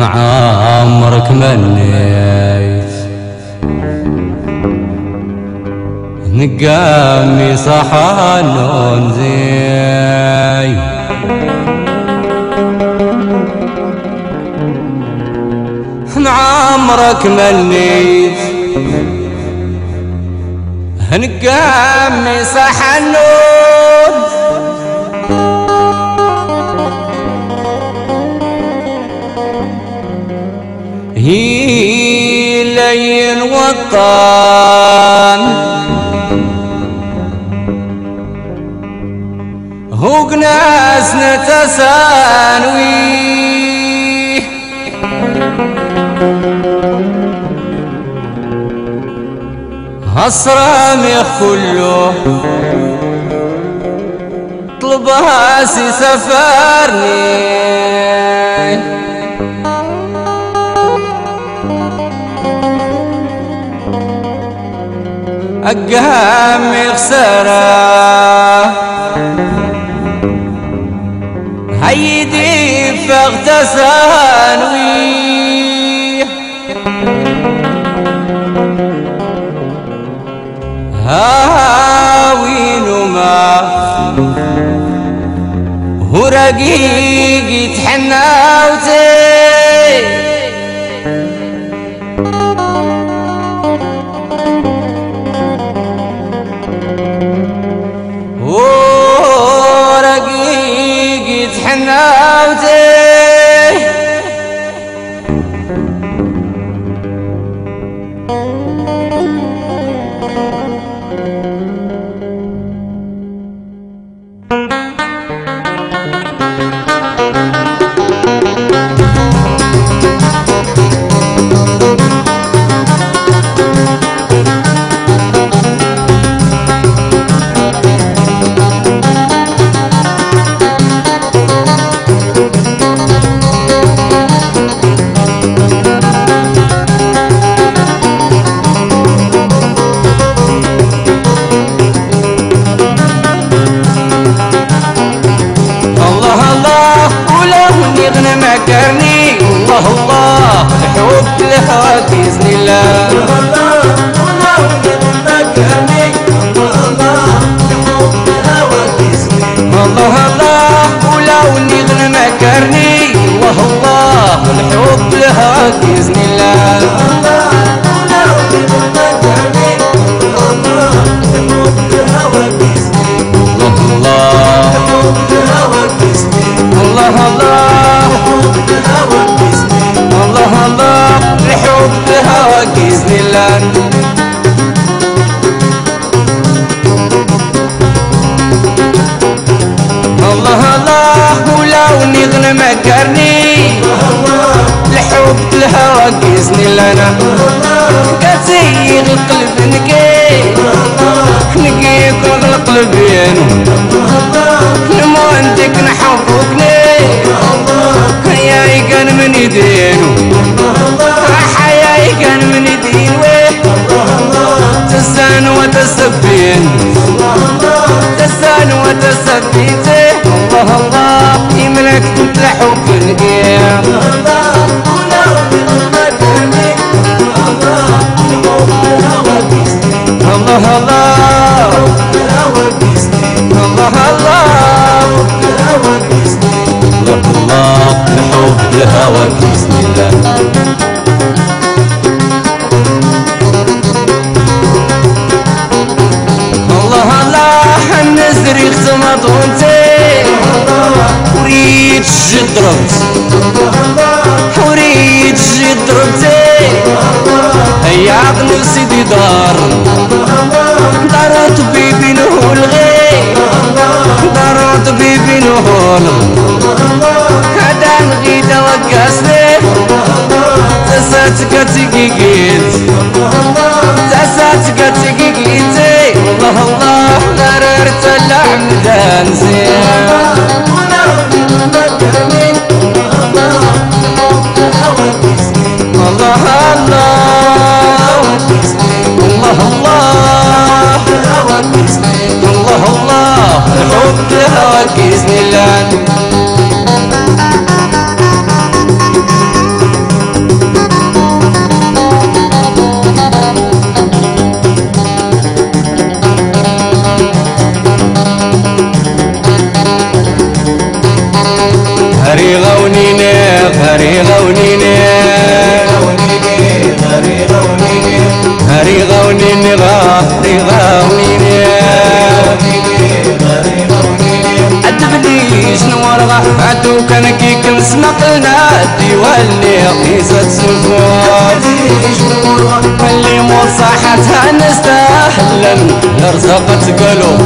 عمرك منيت نقامي صحن زي عمرك منيت نقامي صحن هي لين وطن هو ناس نتسانوي هالصرامي كله طلبها سي سفرني أقام خسارة هيدي فاغتسانوي هاوين وما هو رقيق يتحناوتي ورقيق يتحناوتي مكرني الله الله الحب لها بإذن الله الله مكرني الله الله الحب لها بإذن الله الله ولو نغنى مكرني الله الله الحب لها بإذن الله الله ولو نغنى مكرني الله الحب لها بإذن الله الحب لها بإذن الله الله الله الله لحب هواك بإذن الله الله الله ولو نغنى مكرني لحب الهواك بإذن الله أنا قاسي القلب نقيك القلب ينو لما انتك نحبوكني حياي كان من يدينو حياي كان من يدين ويه تسان وتسبين تسان وتسبين الله الله يملك كنت لحب القيام الله الله الله الله الحب الهوى بإذن الله الله الله النزري اختمط وانتي وريد شدرت وريد شدرتي هيا عقل سيدي دار دارت بيبي نهول غي دارت بيبي نهول هذا نغيد وقاسني تساتك تقيقيت تساتك تقيقيتي الله الله غررت العمدان زين الله الله الله الله الله الحب هواك بإذن الله هاري غونيني هاري غونيني غاري غونيني عدبلي شنو ورغا عدو كان كي كنسمع قلنا ديوالي قيسة سفور اللي مصاحتها نستاهلا لرزقت قلوب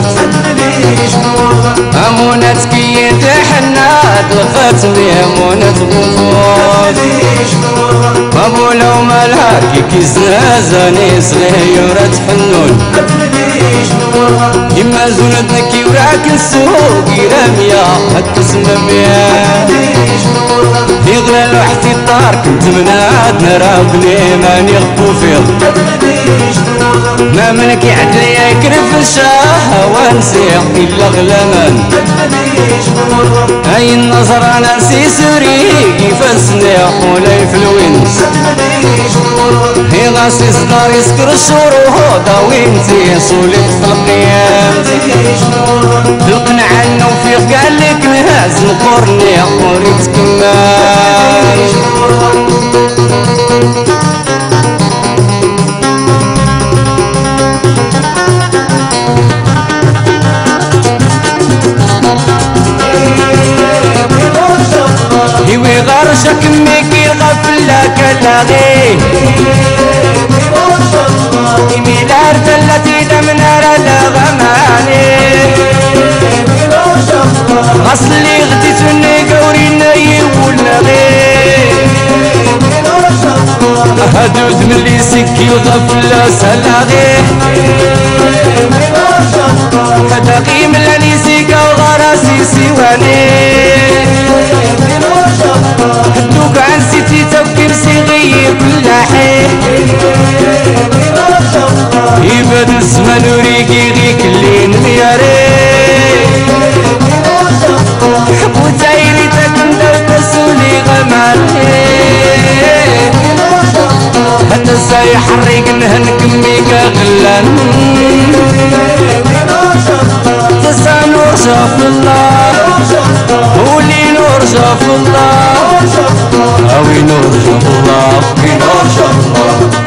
أمونة كي تحنات الختم أمونة غفوت أبو لو مالها كي كيزنازاني صغيرة حنون إما زولتك وراك السوق رمية هتسمم يا يغلى لوحتي الطار كنت مناد نراقني ماني غفو فيه ما منك يعدلي يكرف الشاه وانسيق إلا غلامان هاي النظر أنا نسي سوريقي فاسنيق ولاي في الوينس هي غاسي صدار يسكر الشروط وينتي صولي القيام تلقنا عنه وفيق قال لك نهاز مقرني وريت كمان هيوي غرشك ميكي غفلة كلاغي ميلار التي دمنا لغماني أصلي غديتني قوري ناي ولغي هدود من لي سكي الغفلة سلاغي هداقي من لاني سيكا وغراسي سيواني هدوك عن سيتي توكي بسيغي كل حين يبد الزمان وريقي غيك اللي نمياري حبو تايري تاكن دركسولي غمالي حتى الزاي حريق نهنك ميقا غلان تسا نور شاف الله ولي نور شاف الله أوي نور شاف الله في نور شاف الله